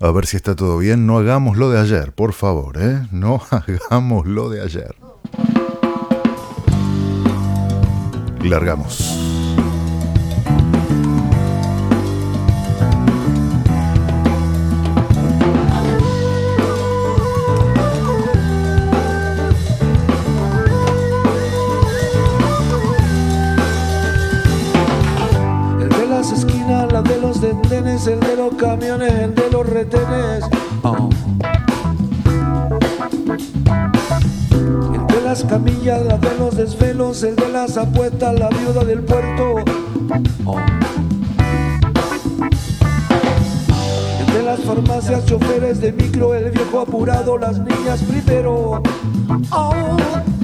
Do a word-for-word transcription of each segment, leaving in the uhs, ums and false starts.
A ver si está todo bien. No hagamos lo de ayer, por favor, ¿eh? No hagamos lo de ayer. Y largamos. La de los dendenes, el de los camiones, el de los retenes. Oh. El de las camillas, la de los desvelos, el de las apuestas, la viuda del puerto. Oh. El de las farmacias, choferes de micro, el viejo apurado, las niñas primero. Oh.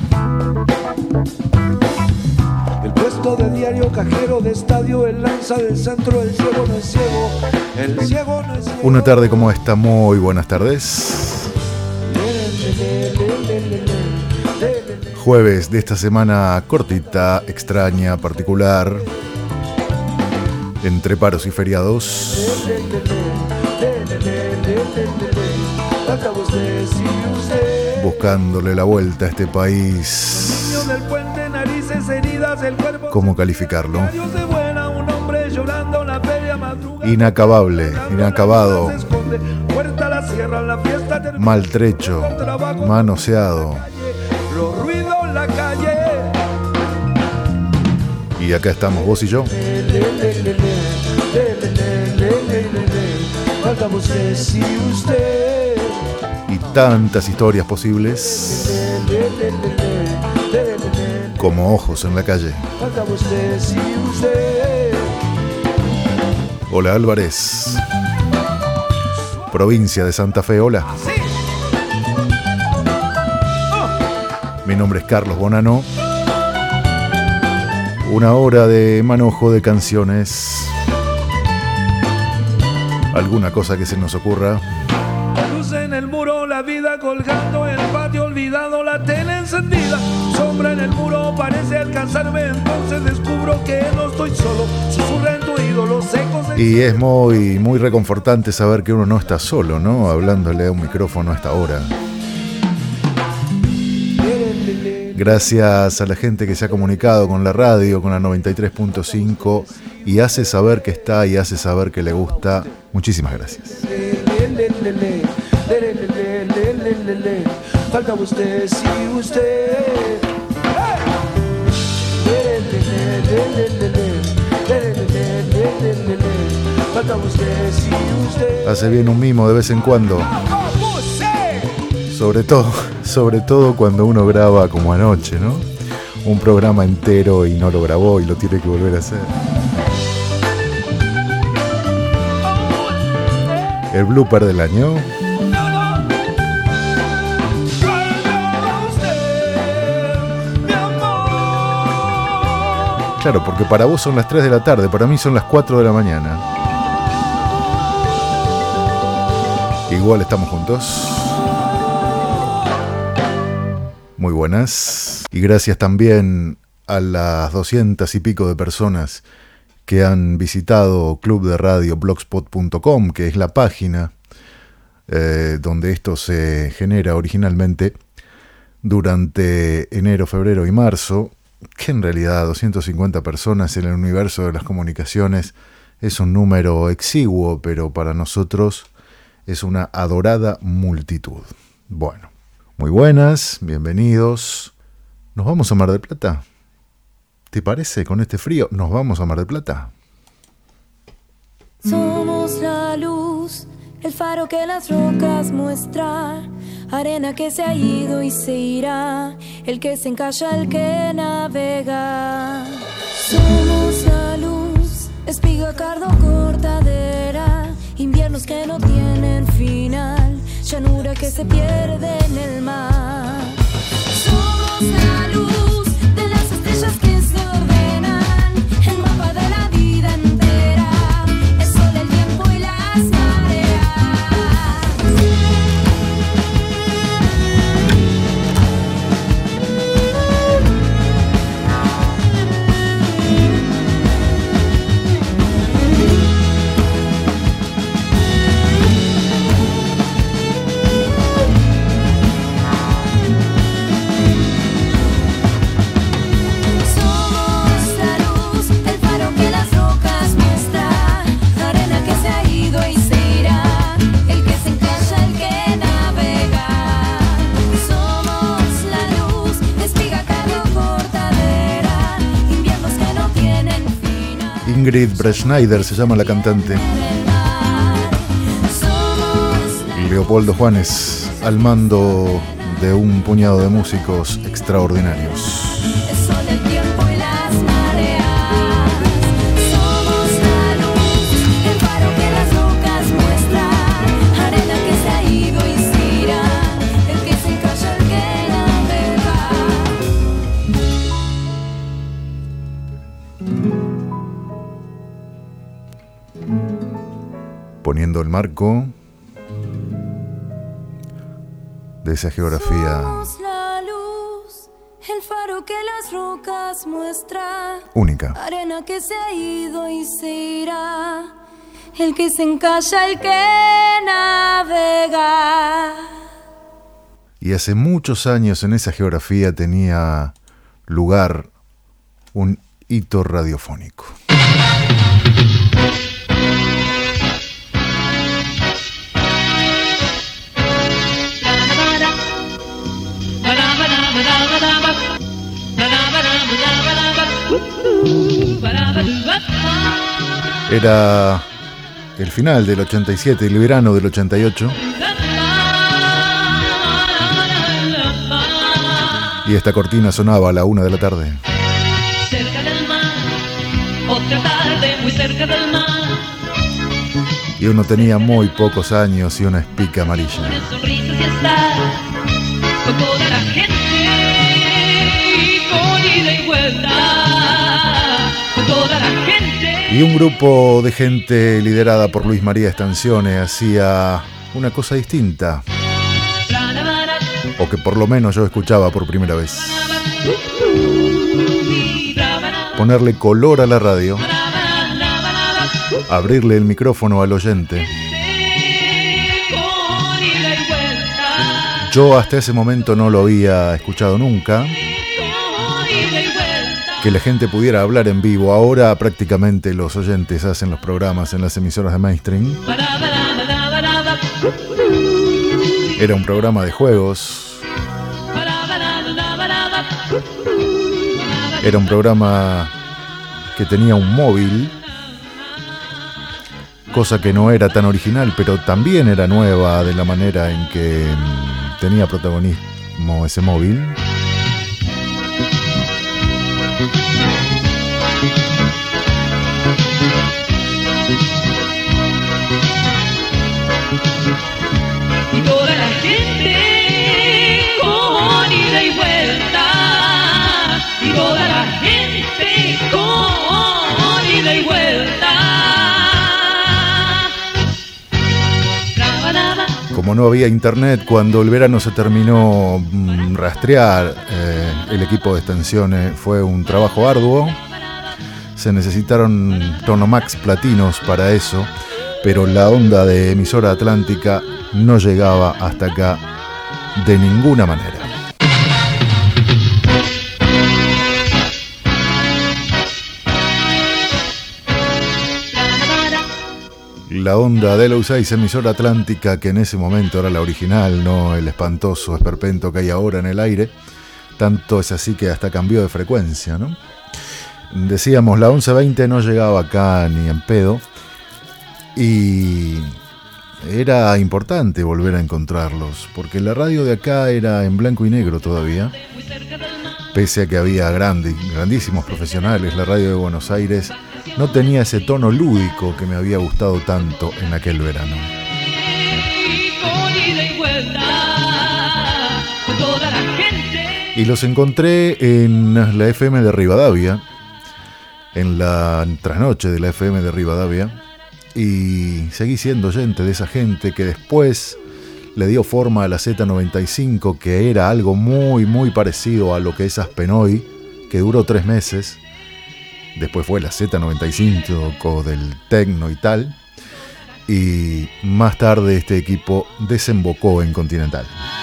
El puesto de diario, cajero de estadio, el lanza del centro, el ciego no es ciego, el ciego no es ciego. Una tarde como esta, muy buenas tardes. Jueves de esta semana cortita, extraña, particular, entre paros y feriados. Buscándole la vuelta a este país. ¿Cómo calificarlo? Inacabable, inacabado, maltrecho, manoseado. Y acá estamos vos y yo. Y tantas historias posibles como ojos en la calle. Hola Álvarez, provincia de Santa Fe, hola. Mi nombre es Carlos Bonano. Una hora de manojo de canciones. Alguna cosa que se nos ocurra. Luz en el muro, la vida colgando, el patio olvidado, la tele encendida. Sombra en el muro parece alcanzarme, entonces descubro que no estoy solo. Susurra en tu oído los ecos de... Y es muy, muy reconfortante saber que uno no está solo, ¿no? Hablándole a un micrófono a esta hora. Gracias a la gente que se ha comunicado con la radio, con la noventa y tres punto cinco y hace saber que está y hace saber que le gusta. Muchísimas gracias. Falta usted, sí, usted. Falta usted, sí, usted. Hace bien un mimo de vez en cuando. Sobre todo, sobre todo cuando uno graba como anoche, ¿no? Un programa entero y no lo grabó y lo tiene que volver a hacer. El blooper del año. Claro, porque para vos son las tres de la tarde, para mí son las cuatro de la mañana. Igual estamos juntos. Muy buenas. Y gracias también a las doscientas y pico de personas que han visitado club de radio blogspot punto com, que es la página eh, donde esto se genera originalmente durante enero, febrero y marzo, que en realidad doscientas cincuenta personas en el universo de las comunicaciones es un número exiguo, pero para nosotros es una adorada multitud. Bueno. Muy buenas, bienvenidos. ¿Nos vamos a Mar del Plata? ¿Te parece? Con este frío, ¿nos vamos a Mar del Plata? Somos la luz, el faro que las rocas muestra, arena que se ha ido y se irá, el que se encalla, el que navega. Somos la luz, espiga, cardo, cortadera, inviernos que no tienen final, llanura que se pierde en el mar. Somos la luz de las estrellas que se ordenan, el mapa de la vida entera, el sol, el tiempo y las mareas. Ingrid Breschneider se llama la cantante. Leopoldo Juanes al mando de un puñado de músicos extraordinarios. Poniendo el marco de esa geografía. Somos la luz, el faro que las rocas muestra. Única. Arena que se ha ido y se irá. El que se encalla, el que navega. Y hace muchos años en esa geografía tenía lugar un hito radiofónico. Era el final del ochenta y siete, el verano del ochenta y ocho. Y esta cortina sonaba a la una de la tarde. Cerca del mar, otra tarde muy cerca del mar. Y uno tenía muy pocos años y una espica amarilla. Con sonrisas y estar con toda la gente y con ida y vuelta, con toda la gente. Y un grupo de gente liderada por Luis María Estancione hacía una cosa distinta, o que por lo menos yo escuchaba por primera vez. Ponerle color a la radio, abrirle el micrófono al oyente. Yo hasta ese momento no lo había escuchado nunca, que la gente pudiera hablar en vivo. Ahora prácticamente los oyentes hacen los programas en las emisoras de mainstream. Era un programa de juegos. Era un programa que tenía un móvil, cosa que no era tan original, pero también era nueva de la manera en que tenía protagonismo ese móvil. Y toda la gente con ida y vuelta, y toda la gente con ida y vuelta. Como no había internet, cuando el verano se terminó, rastrear eh, el equipo de Estancione fue un trabajo arduo. Se necesitaron Tonomax platinos para eso, pero la onda de emisora atlántica no llegaba hasta acá de ninguna manera. La onda de Los seis, emisora atlántica, que en ese momento era la original, no el espantoso esperpento que hay ahora en el aire. Tanto es así que hasta cambió de frecuencia, ¿no? Decíamos, la once veinte no llegaba acá ni en pedo. Y era importante volver a encontrarlos, porque la radio de acá era en blanco y negro todavía. Pese a que había grandes, grandísimos profesionales, la radio de Buenos Aires no tenía ese tono lúdico que me había gustado tanto en aquel verano. Y los encontré en la F M de Rivadavia, en la trasnoche de la F M de Rivadavia, y seguí siendo oyente de esa gente que después le dio forma a la Z noventa y cinco, que era algo muy muy parecido a lo que es Aspenoy, que duró tres meses. Después fue la Z noventa y cinco del tecno y tal, y más tarde este equipo desembocó en Continental.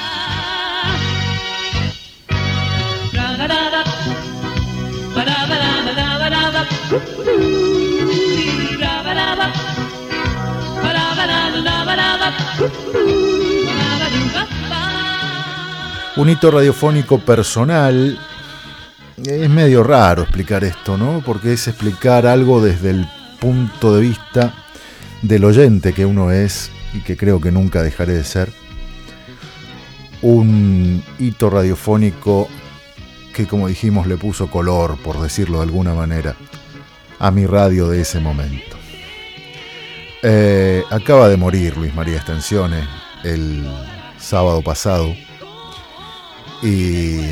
Un hito radiofónico personal. Es medio raro explicar esto, ¿no? Porque es explicar algo desde el punto de vista del oyente que uno es y que creo que nunca dejaré de ser, un hito radiofónico que, como dijimos, le puso color, por decirlo de alguna manera, a mi radio de ese momento. Eh, acaba de morir Luis María Stensione el sábado pasado y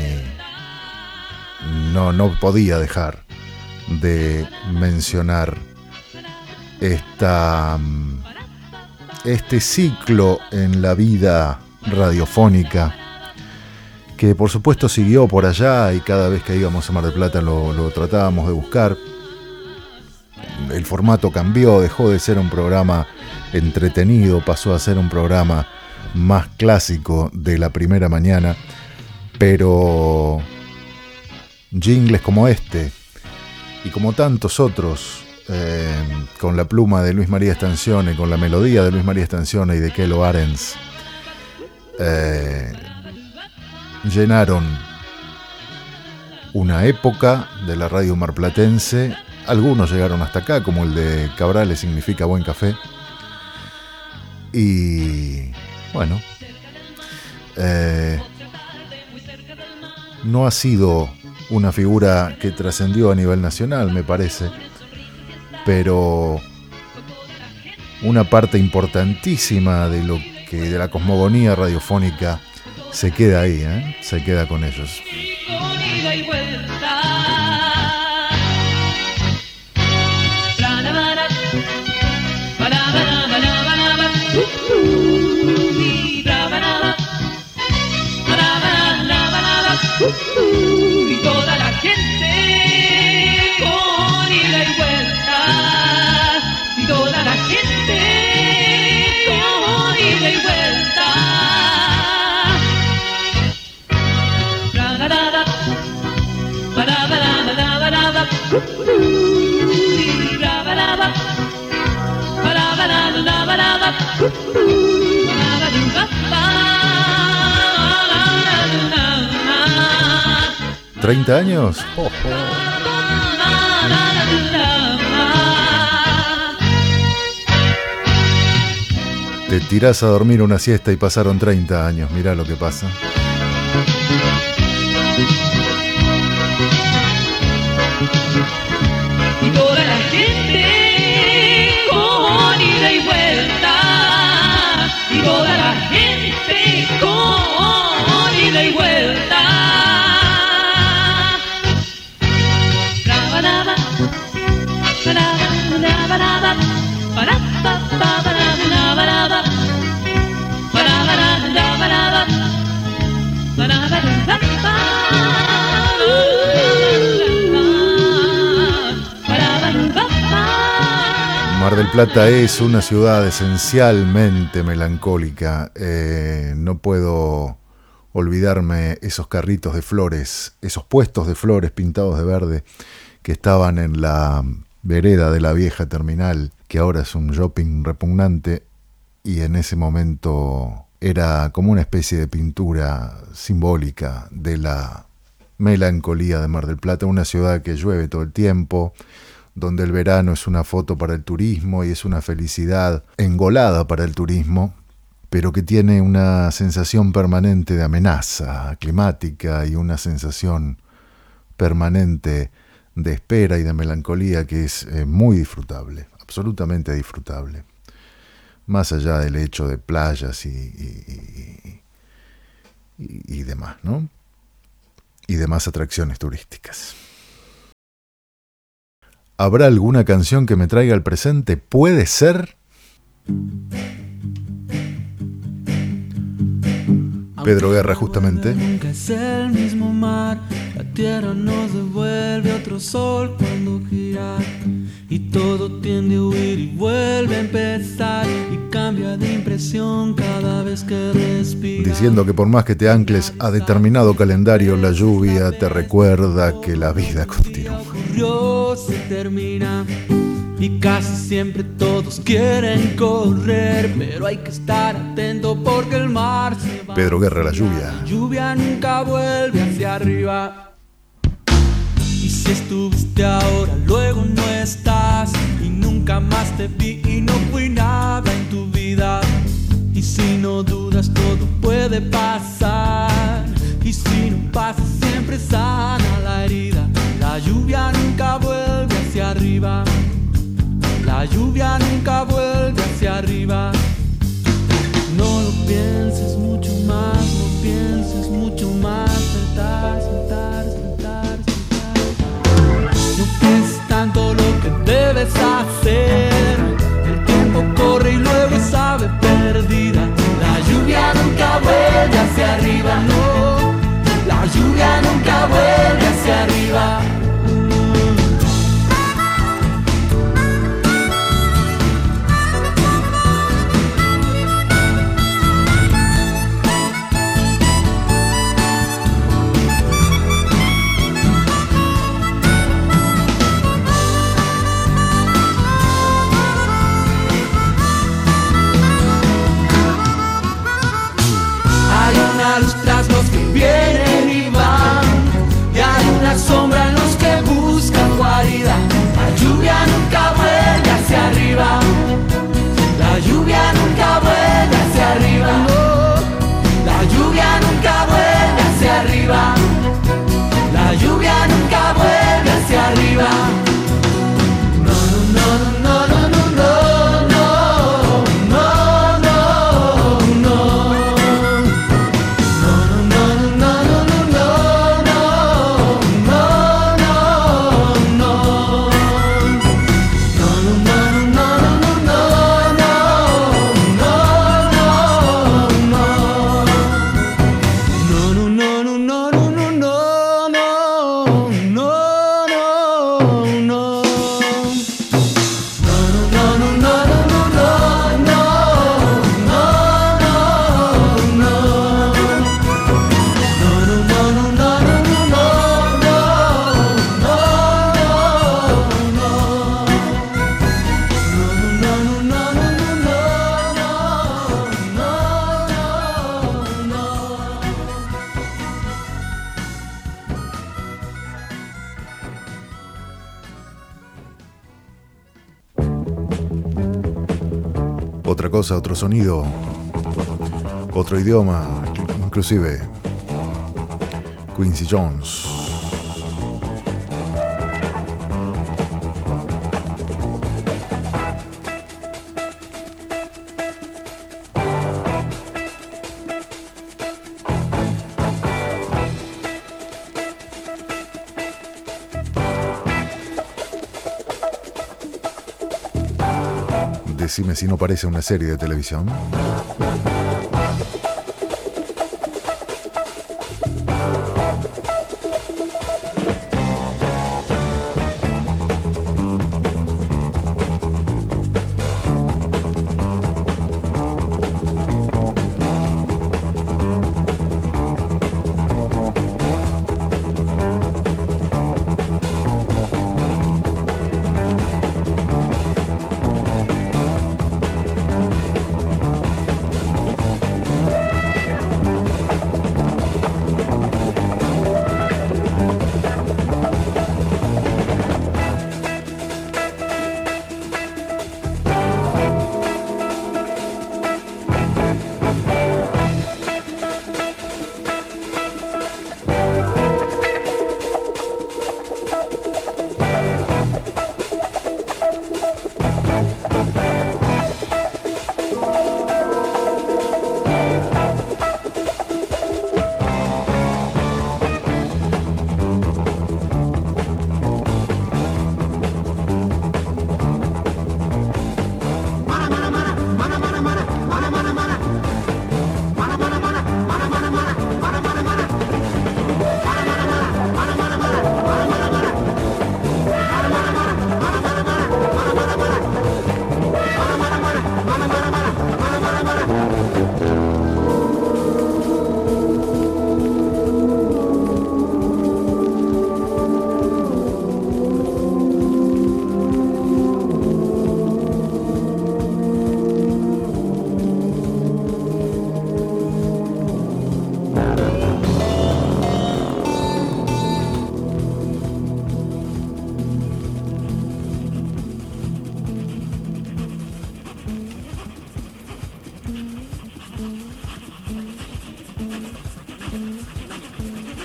no, no podía dejar de mencionar esta, este ciclo en la vida radiofónica que por supuesto siguió por allá y cada vez que íbamos a Mar del Plata lo, lo tratábamos de buscar. El formato cambió, dejó de ser un programa entretenido, pasó a ser un programa más clásico de la primera mañana, pero jingles como este y como tantos otros, eh, con la pluma de Luis María Stensione, con la melodía de Luis María Stensione y de Kelo Arens, eh, llenaron una época de la radio marplatense. Algunos llegaron hasta acá, como el de Cabrales significa buen café. Y bueno, eh, no ha sido una figura que trascendió a nivel nacional, me parece, pero una parte importantísima de lo que de la cosmogonía radiofónica se queda ahí, ¿eh? Se queda con ellos. Y toda la gente con ida y vuelta, y toda la gente con ida y vuelta. Ra ra ra ra, ra ra ra ra ra ra ra, ra ra ra ra, ra ra ra ra ra ra ra. ¿treinta años? Oh, oh. Te tirás a dormir una siesta y pasaron treinta años. Mirá lo que pasa. Y toda la gente con ida y vuelta, y toda la gente con ida y vuelta. Mar del Plata es una ciudad esencialmente melancólica. Eh, no puedo olvidarme esos carritos de flores, esos puestos de flores pintados de verde que estaban en la vereda de la vieja terminal, que ahora es un shopping repugnante, y en ese momento era como una especie de pintura simbólica de la melancolía de Mar del Plata, una ciudad que llueve todo el tiempo, donde el verano es una foto para el turismo y es una felicidad engolada para el turismo, pero que tiene una sensación permanente de amenaza climática y una sensación permanente de espera y de melancolía que es eh, muy disfrutable, absolutamente disfrutable, más allá del hecho de playas y, y, y, y demás, ¿no? Y demás atracciones turísticas. ¿Habrá alguna canción que me traiga al presente? ¿Puede ser? Pedro Guerra, justamente. Nunca es el mismo mar, la tierra nos devuelve otro sol cuando gira, y todo tiende a huir y vuelve a empezar, y cambia de impresión cada vez que respira. Diciendo que por más que te ancles a determinado calendario, la lluvia te recuerda que la vida continúa. Ocurrió, se termina, y casi siempre todos quieren correr, pero hay que estar atento porque el mar se va. Pedro Guerra, La lluvia. La lluvia nunca vuelve hacia arriba. Y si estuviste ahora, luego no estás, y nunca más te vi y no fui nada en tu vida. Y si no dudas, todo puede pasar, y si no pasa, siempre sana la herida. La lluvia nunca vuelve hacia arriba, la lluvia nunca vuelve hacia arriba. No lo pienses mucho más, no pienses mucho más. Saltar, saltar, saltar, saltar. No pienses tanto lo que debes hacer. El tiempo corre y luego sabe perdida. La lluvia nunca vuelve hacia arriba, no. La lluvia nunca vuelve hacia arriba. Los trasnos que vienen y van, y hay una sombra en los que buscan guarida. La lluvia nunca vuelve hacia arriba, la lluvia nunca vuelve hacia arriba, no. La lluvia nunca vuelve hacia arriba, la lluvia nunca vuelve hacia arriba. No, no, no, no, no, no, no. Otra cosa, otro sonido, otro idioma, inclusive Quincy Jones. Decime si no parece una serie de televisión.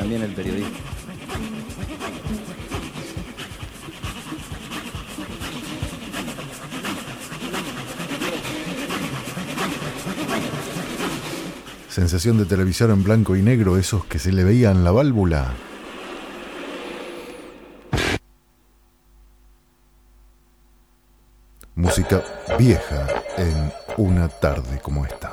también el periodismo. Sensación de televisor en blanco y negro, esos que se le veían la válvula. Música vieja en una tarde como esta.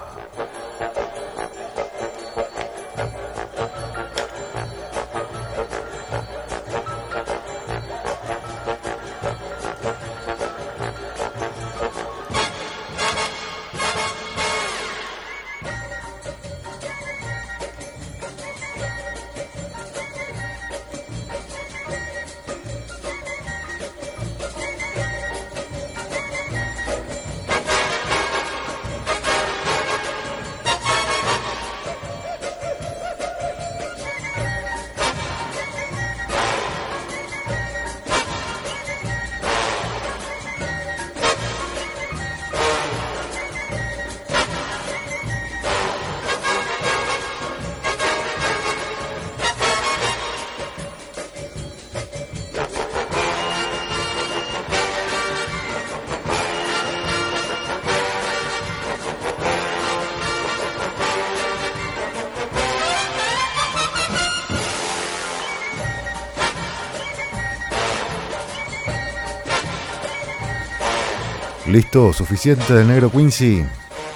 ¿Listo? ¿Suficiente del negro Quincy?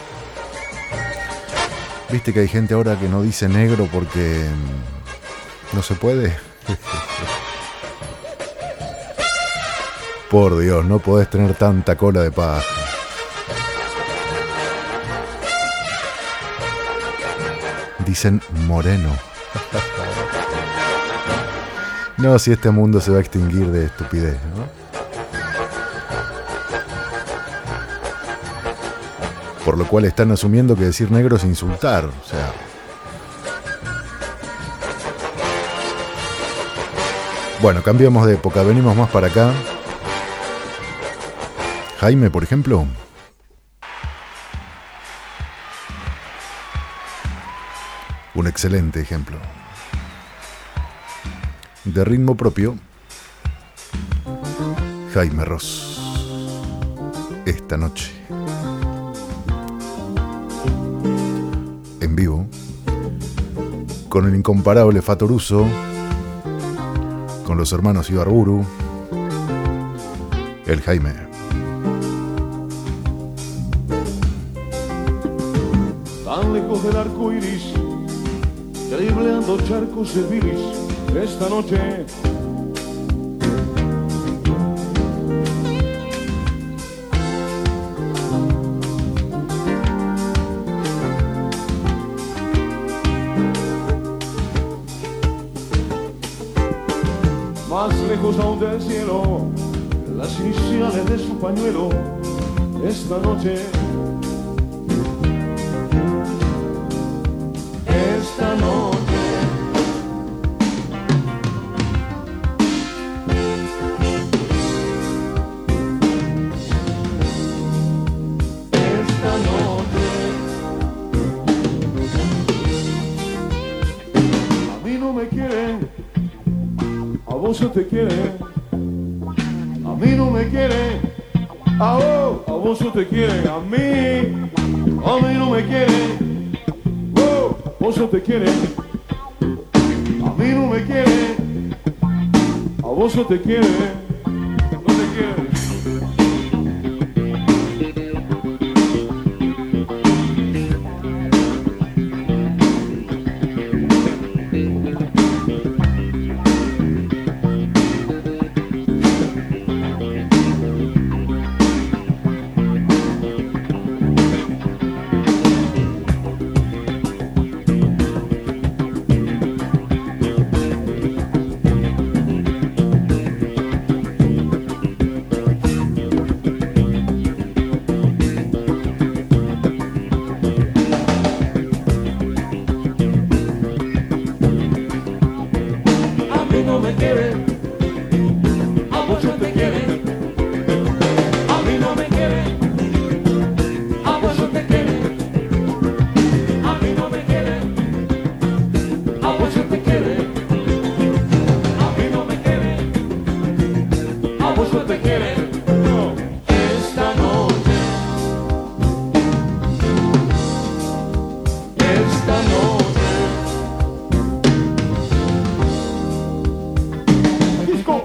¿Viste que hay gente ahora que no dice negro porque no se puede? Por Dios, no podés tener tanta cola de paja. Dicen moreno. No, si este mundo se va a extinguir de estupidez, ¿no? Por lo cual están asumiendo que decir negro es insultar, o sea. Bueno, cambiamos de época, venimos más para acá. Jaime, por ejemplo. Un excelente ejemplo. De ritmo propio. Jaime Ross. Esta noche. En vivo, con el incomparable Fatoruso, con los hermanos Ibarburu, el Jaime. Tan lejos del arco iris, dribleando charcos de bilis, esta noche. Más lejos aún del cielo, las iniciales de su pañuelo, esta noche. Esta noche. Esta noche. A mí no me quieren. A vos no te quieren, a mí no me quieren, a vos, a vos no te quieren, a mí, a mí no me quieren, vos, vos no te quieren, a mí no me quieren, a vos no te quieren, no te quieren. esta noche. Disco.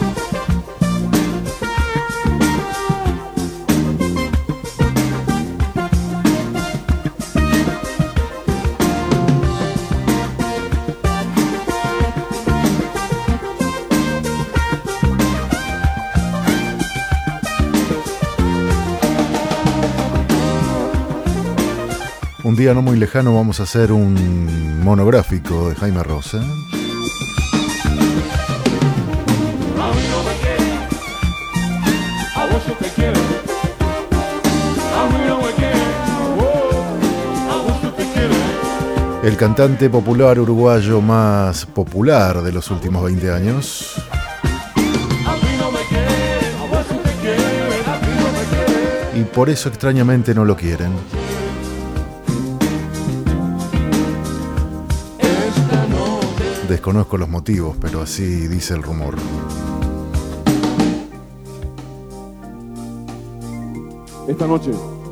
Un día no muy lejano vamos a hacer un monográfico de Jaime Rosa. A mí no me quiere, a vos yo te quiero. A mí no me quiere, oh, a vos yo te quiero. El cantante popular uruguayo más popular de los últimos veinte años. A mí no me quiere, a vos yo te quiero. A mí no me quiere. Y por eso extrañamente no lo quieren. Desconozco los motivos, pero así dice el rumor. Esta noche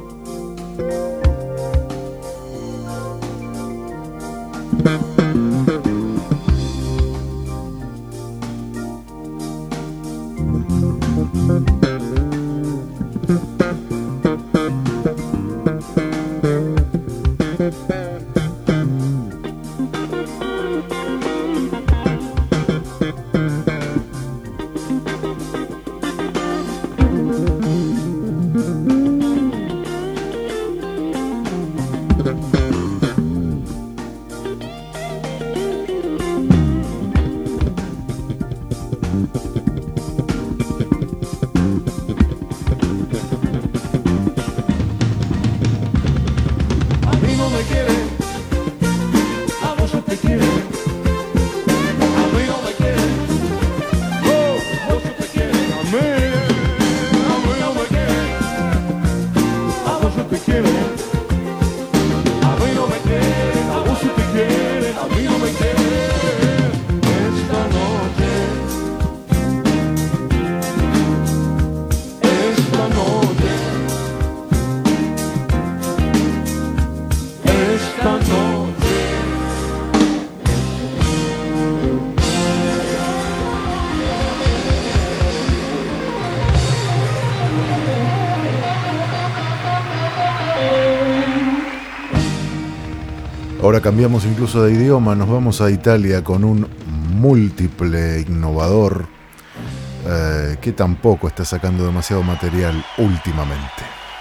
Ahora cambiamos incluso de idioma, nos vamos a Italia con un múltiple innovador eh, que tampoco está sacando demasiado material últimamente.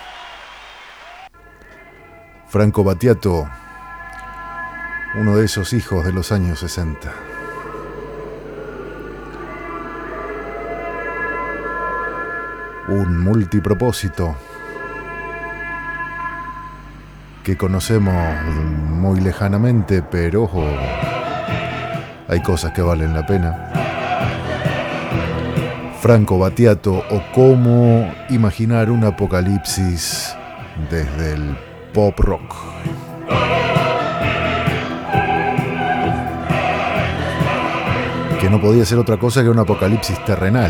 Franco Battiato, uno de esos hijos de los años sesenta. Un multipropósito que conocemos muy lejanamente, pero ojo, hay cosas que valen la pena. Franco Battiato, o cómo imaginar un apocalipsis desde el pop rock. Que no podía ser otra cosa que un apocalipsis terrenal.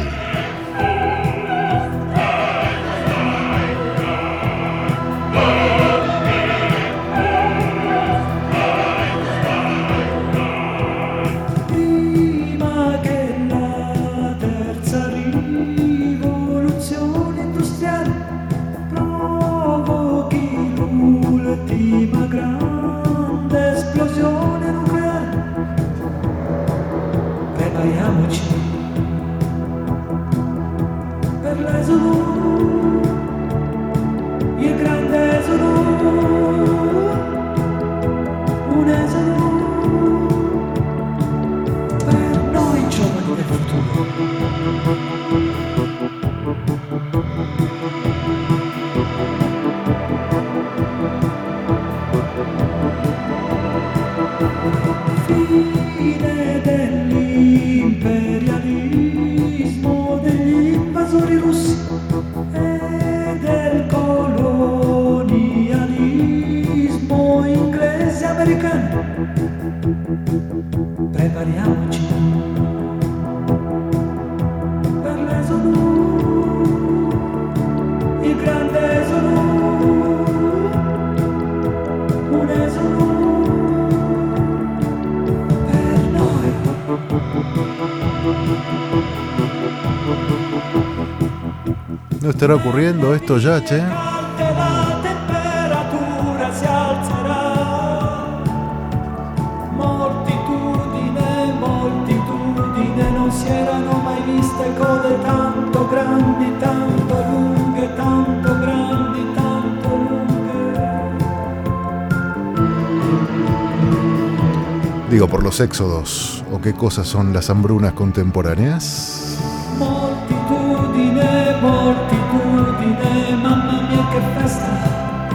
Il grande esodo, un esodo. ¿No estará ocurriendo esto ya, che? La temperatura si alzerà, moltitudine, moltitudine, non si erano mai viste code tanto grandi, tanto lunghe, tanto grandi, tanto lunghe. Digo, por los éxodos, ¿o qué cosas son las hambrunas contemporáneas? Moltitudine, moltitudine, mamma mia che festa.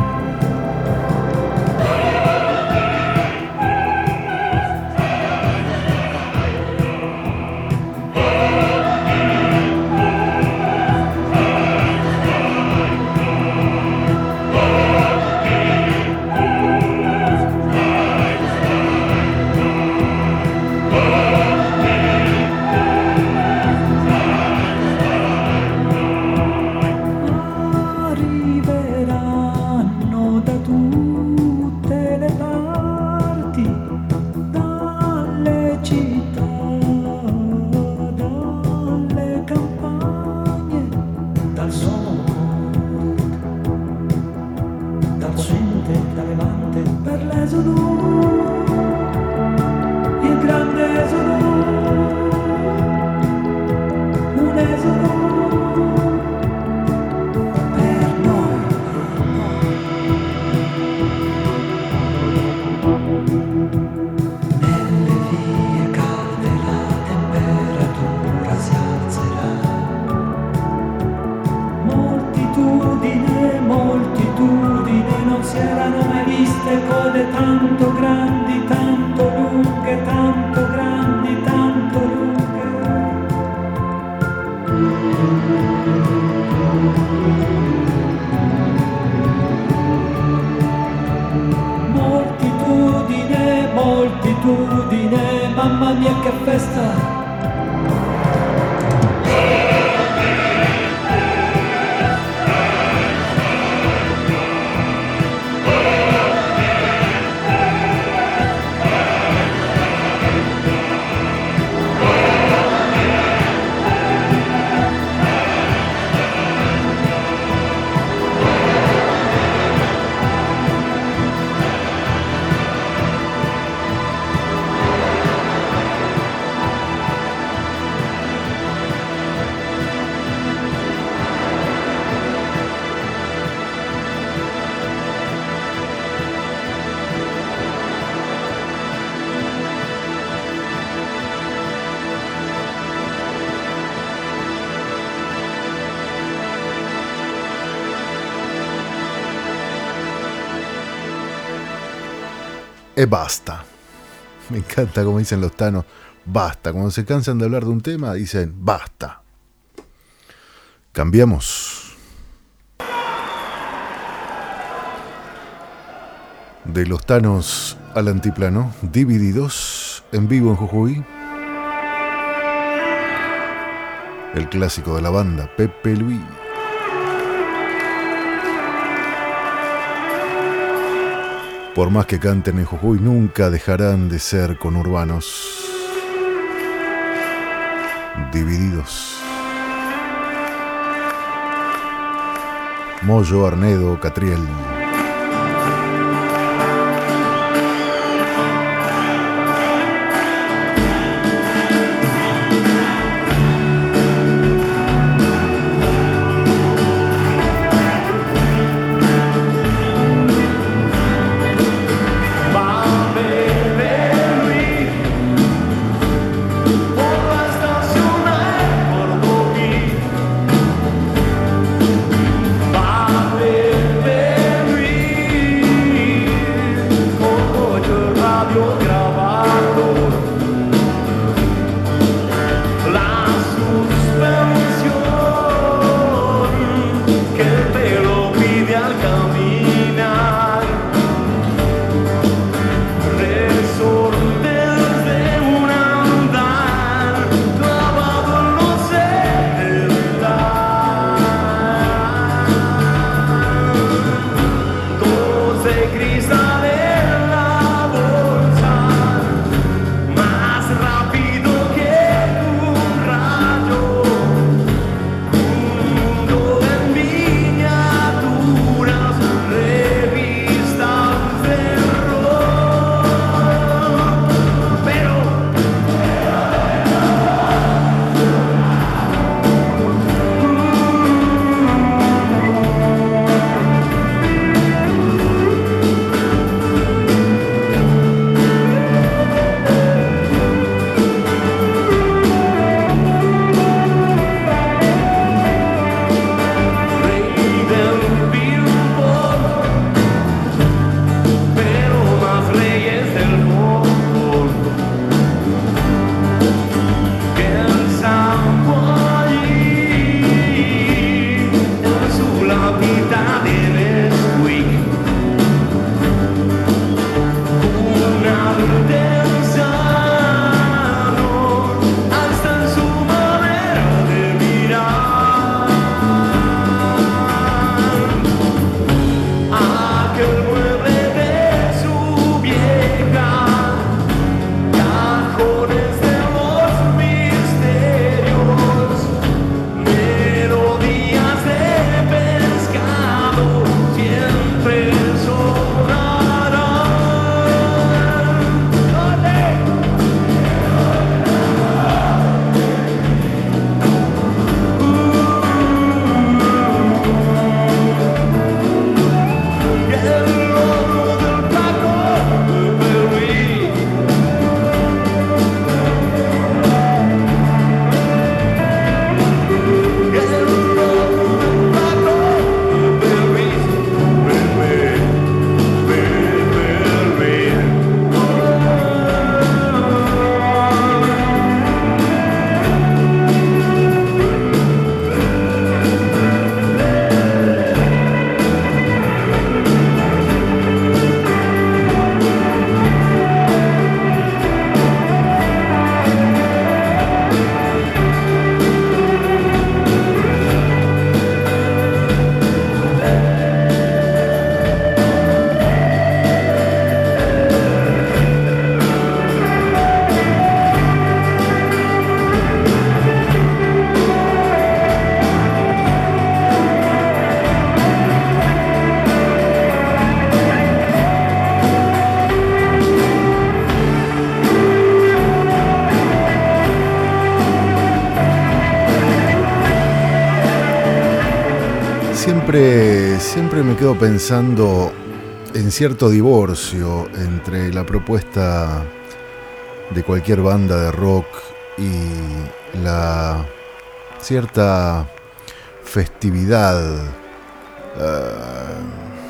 Mamma mia che festa. E basta. Me encanta como dicen los tanos, basta. Cuando se cansan de hablar de un tema, dicen basta. Cambiamos. De los tanos al antiplano, Divididos, en vivo en Jujuy. El clásico de la banda, Pepe Luis. Por más que canten en Jujuy, nunca dejarán de ser conurbanos. Divididos. Moyo, Arnedo, Catriel. Baby, siempre, siempre me quedo pensando en cierto divorcio entre la propuesta de cualquier banda de rock y la cierta festividad uh,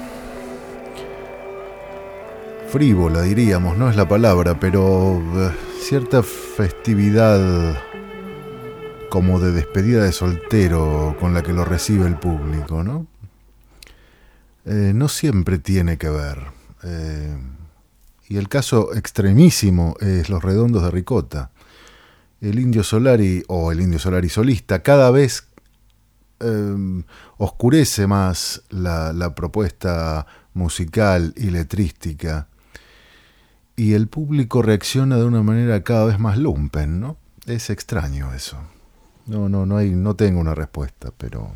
frívola, diríamos, no es la palabra, pero uh, cierta festividad como de despedida de soltero con la que lo recibe el público, ¿no? Eh, no siempre tiene que ver. Eh, y el caso extremísimo es Los Redondos de Ricota. El Indio Solari, o el Indio Solari solista, cada vez eh, oscurece más la, la propuesta musical y letrística. Y el público reacciona de una manera cada vez más lumpen, ¿no? Es extraño eso. No, no, no hay, no tengo una respuesta, pero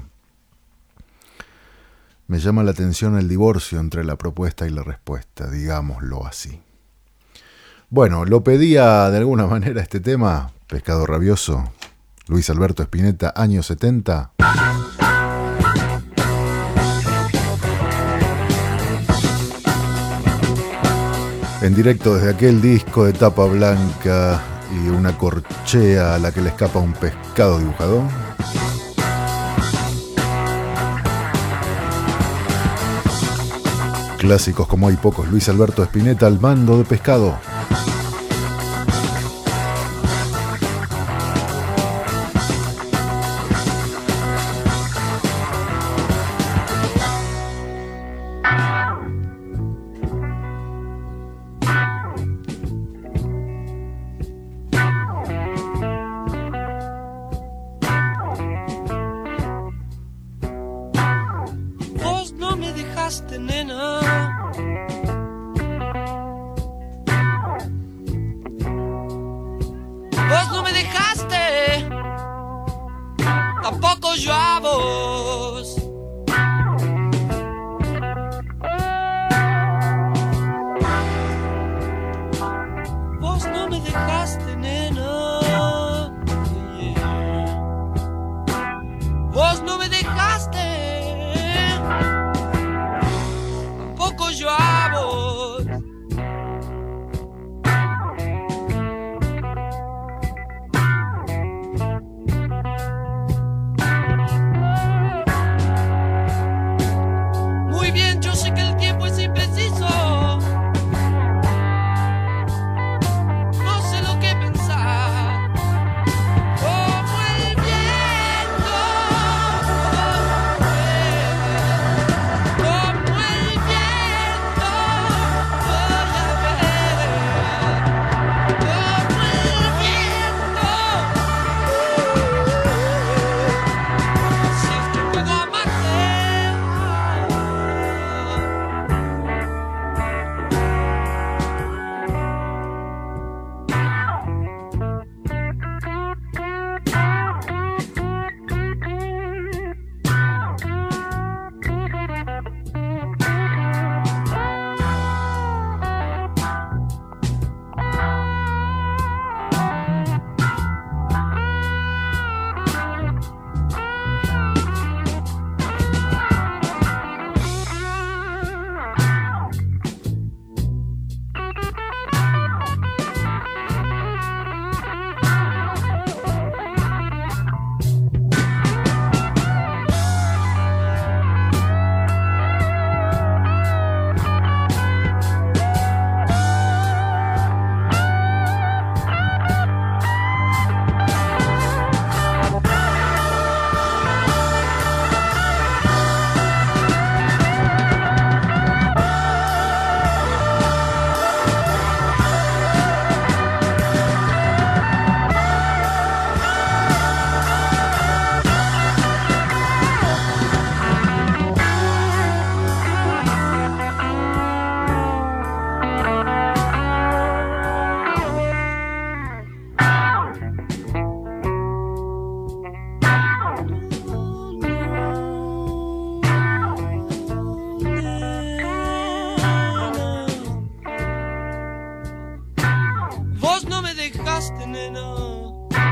me llama la atención el divorcio entre la propuesta y la respuesta, digámoslo así. Bueno, lo pedía de alguna manera este tema, Pescado Rabioso, Luis Alberto Spinetta, años setenta. En directo desde aquel disco de tapa blanca y una corchea a la que le escapa un pescado dibujado. Clásicos como hay pocos, Luis Alberto Spinetta al mando de Pescado.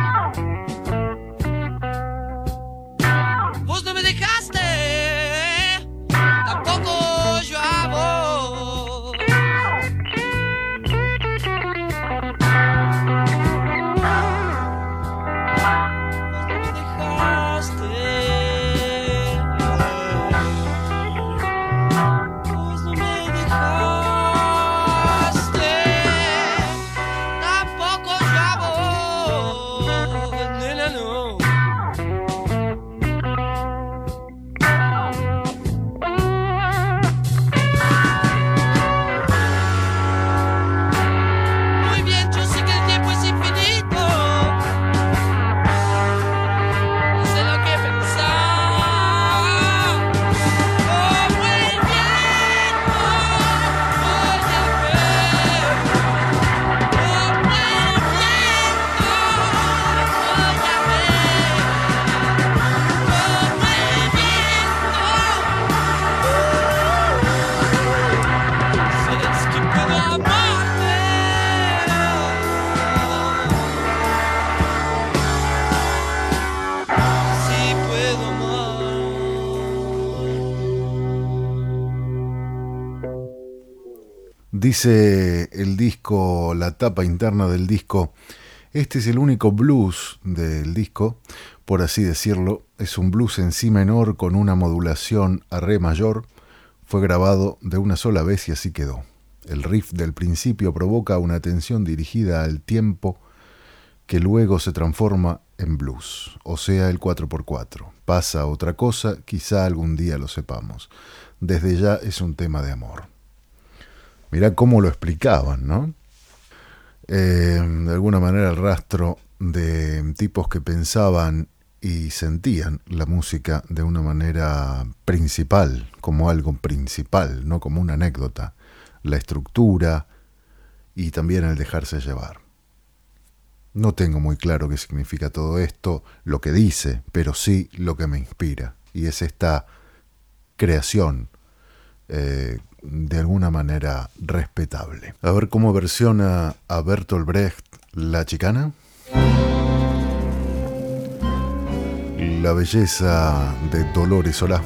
Vos no me dejaste. Dice el disco, la tapa interna del disco, este es el único blues del disco, por así decirlo, es un blues en si menor con una modulación a re mayor, fue grabado de una sola vez y así quedó. El riff del principio provoca una atención dirigida al tiempo que luego se transforma en blues, o sea el cuatro por cuatro. Pasa otra cosa, quizá algún día lo sepamos. Desde ya es un tema de amor. Mirá cómo lo explicaban, ¿no? Eh, de alguna manera el rastro de tipos que pensaban y sentían la música de una manera principal, como algo principal, no como una anécdota. La estructura y también el dejarse llevar. No tengo muy claro qué significa todo esto, lo que dice, pero sí lo que me inspira. Y es esta creación eh, de alguna manera respetable. A ver cómo versiona a Bertolt Brecht La Chicana. La belleza de Dolores Solá.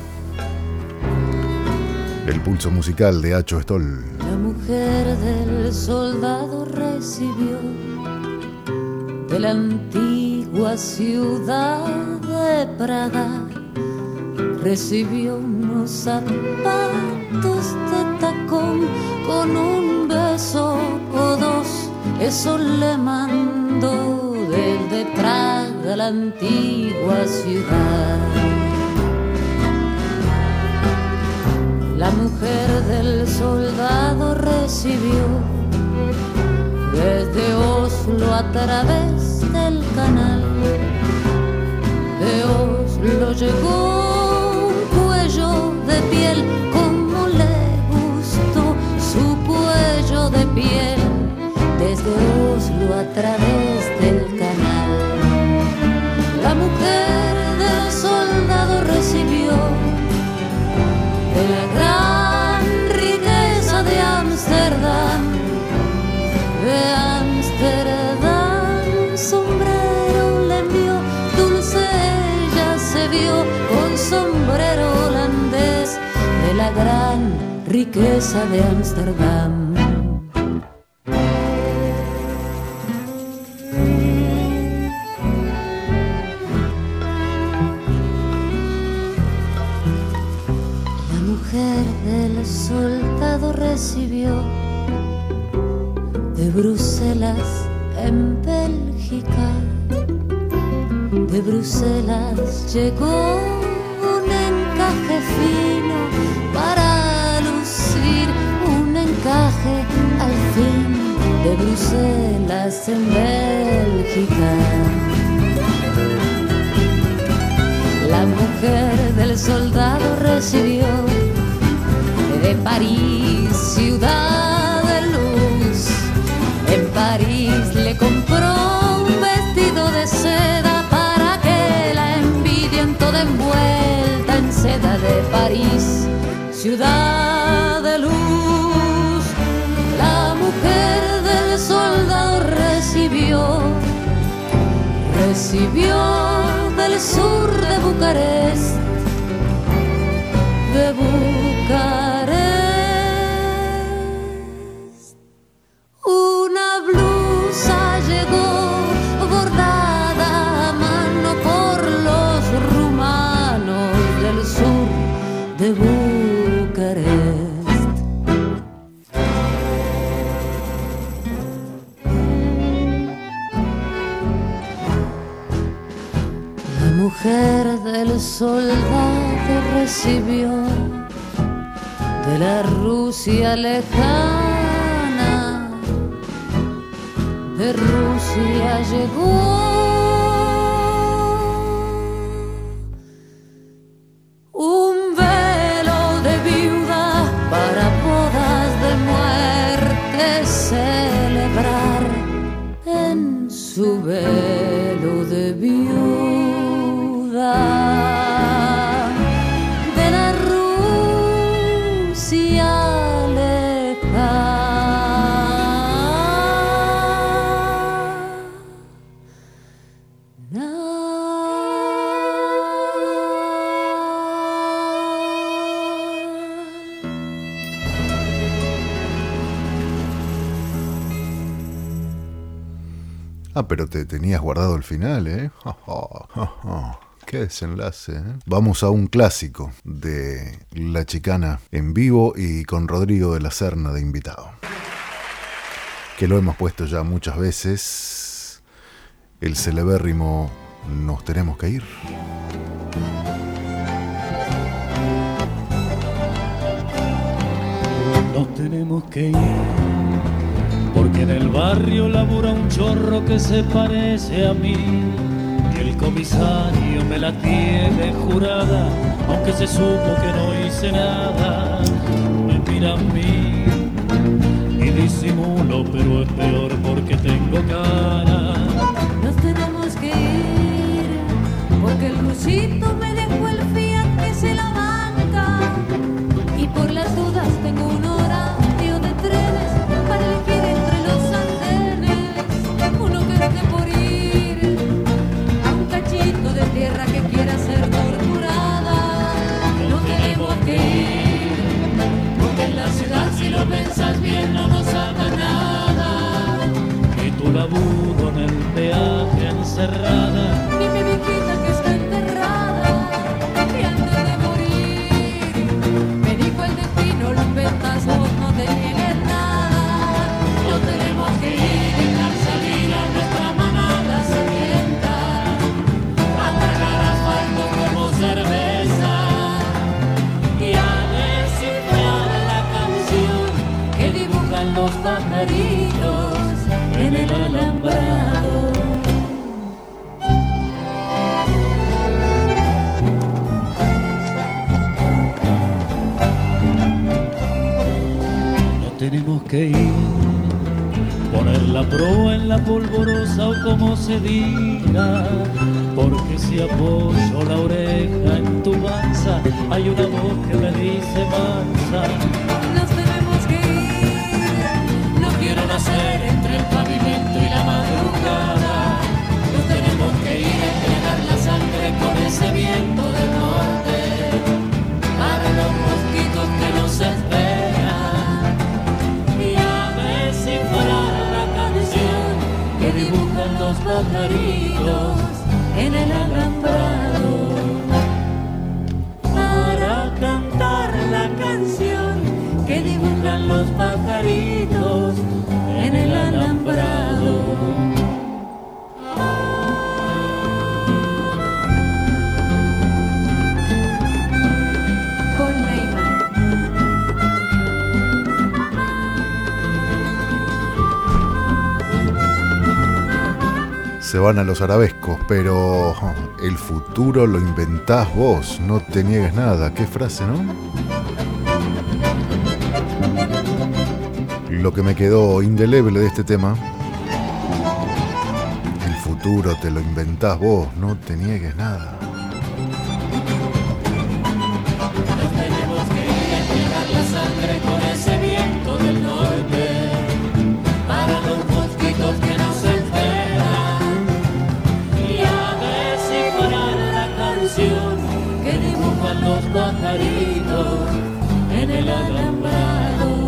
El pulso musical de Acho Stoll. La mujer del soldado recibió de la antigua ciudad de Praga, recibió unos zapatos de tacón con un beso o dos, eso le mandó desde Praga la antigua ciudad. La mujer del soldado recibió desde Oslo a través del canal. De Oslo llegó un cuello de piel, como le gustó su cuello de piel. Desde Oslo a través del canal. La mujer del soldado recibió de la gran riqueza de Ámsterdam, de Ámsterdam, sombrero le envió, dulce ella se vio con sombrero holandés, de la gran riqueza de Ámsterdam. El soldado recibió de Bruselas en Bélgica. De Bruselas llegó un encaje fino para lucir, un encaje al fin de Bruselas en Bélgica. La mujer del soldado recibió de París, ciudad de luz. En París le compró un vestido de seda para que la envidien toda envuelta en seda. De París, ciudad de luz. La mujer del soldado recibió, recibió del sur de Bucarest, de Bucarest. Una blusa llegó bordada a mano por los rumanos del sur de Bucarest. La mujer del soldado recibió de la Rusia lejana, de Rusia llegó un velo de viuda para bodas de muerte celebrar. En su velo de viuda Ah, pero te tenías guardado el final, ¿eh? Qué desenlace, ¿eh? Vamos a un clásico de La Chicana en vivo y con Rodrigo de la Serna de invitado, que lo hemos puesto ya muchas veces, el celebérrimo Nos Tenemos que Ir. Nos tenemos que ir, porque en el barrio labura un chorro que se parece a mí, y el comisario me la tiene jurada, aunque se supo que no hice nada. Me mira a mí y disimulo, pero es peor porque tengo cara. Nos tenemos que ir, porque el rusito me dejó el Fiat que se la banca, y por las dudas tengo un horario de trenes para elegir entre los andenes uno que esté por ir a un cachito de tierra que quiera ser torturada. No tenemos que ir, porque en la ciudad si lo pensas bien no nos saca nada. Y tu laburo en el peaje encerrada, Ni mi viejita que está enterrada y antes de morir me dijo el destino, lo inventas vos, no te niegues nada. No tenemos que ir, dejar salir a nuestra manada sedienta, a tragar asfalto como cerveza y a descifrar la canción que dibujan los pajaritos en el alambrado. tenemos que ir, poner la proa en la polvorosa o como se diga, porque si apoyo la oreja en tu panza, hay una voz que me dice mansa. Nos tenemos que ir, no quiero nacer entre el pavimento y la madrugada. Nos tenemos que ir a entregar la sangre con ese viento del norte para los mosquitos que nos esperan. Que dibujan los pajaritos en el alambrado, para cantar la canción que dibujan los pajaritos en el alambrado. Se van a los arabescos, pero el futuro lo inventás vos, no te niegues nada. Qué frase, ¿no? Lo que me quedó indeleble de este tema: el futuro te lo inventás vos, no te niegues nada. Nos tenemos que ir a entregar la sangre con ese viento del norte para los mosquitos que nos que dibujan los pajaritos en el alambrado,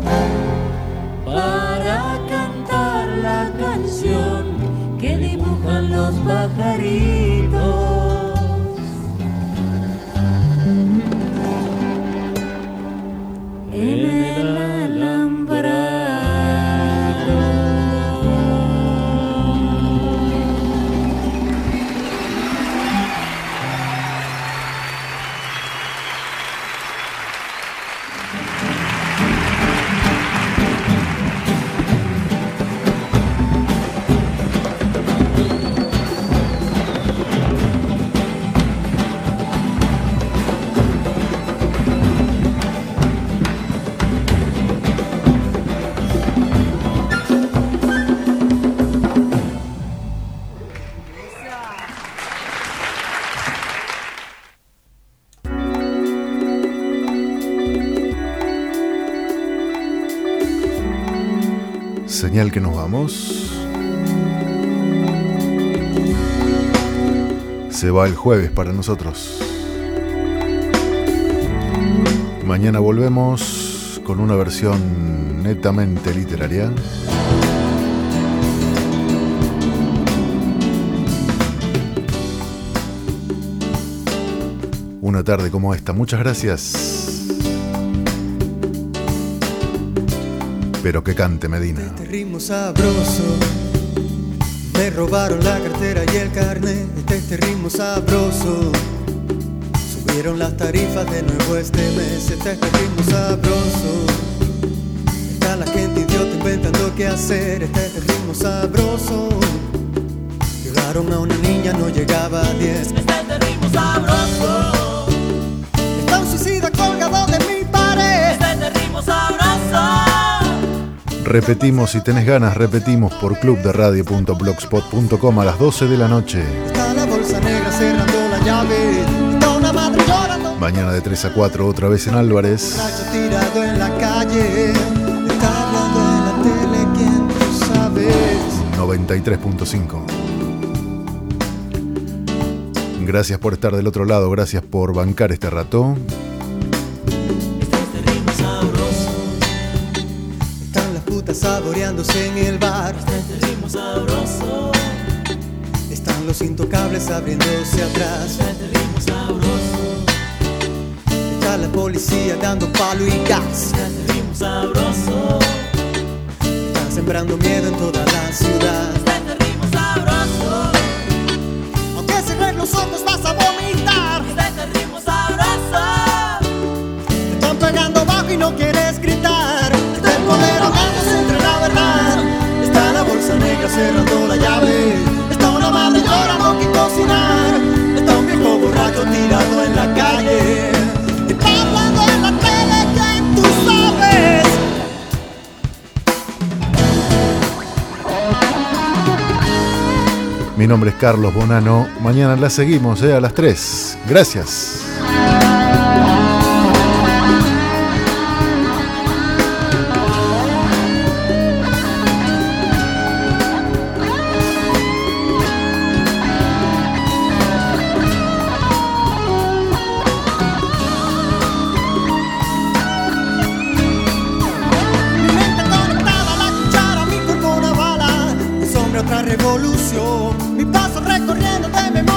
para cantar la canción que dibujan los pajaritos en el alambrado. Señal que nos vamos. Se va el jueves para nosotros. Mañana volvemos con una versión netamente literaria. una tarde como esta. Muchas gracias. Pero que cante Medina. Este ritmo sabroso, me robaron la cartera y el carnet. Este, este ritmo sabroso, subieron las tarifas de nuevo este mes. Este, este ritmo sabroso, está la gente idiota inventando qué hacer. Este, este ritmo sabroso, violaron a una niña, no llegaba a diez. Este, este ritmo sabroso, está un suicida colgado de mi pared. Este, este ritmo sabroso. Repetimos, si tenés ganas, repetimos por club de radio punto blogspot punto com a las doce de la noche. Está la bolsa negra cerrando la llave. Está una madre llorando. Mañana de tres a cuatro, otra vez en Álvarez. Borracho tirado en la calle. Está hablando en la tele, ¿quién tú sabes? noventa y tres punto cinco. Gracias por estar del otro lado, gracias por bancar este rato. Saboreándose en el bar. Este ritmo sabroso. Están los intocables abriéndose atrás. Este ritmo sabroso. Está la policía dando palo y gas. Este ritmo sabroso. Están sembrando miedo en toda la ciudad. Este ritmo sabroso. Aunque cerrar los ojos vas a vomitar. Este ritmo sabroso. Te están pegando bajo y no quieres gritar. Está el poder ahogándose entre la verdad. Está la bolsa negra cerrando la llave. Está una madre llorando que cocinar. Está un viejo borracho tirado en la calle. Está hablando en la tele, ¿quién tú sabes? Mi nombre es Carlos Bonano. Mañana la seguimos, eh, a las tres. Gracias. Otra revolución, mi paso recorriendo de memoria.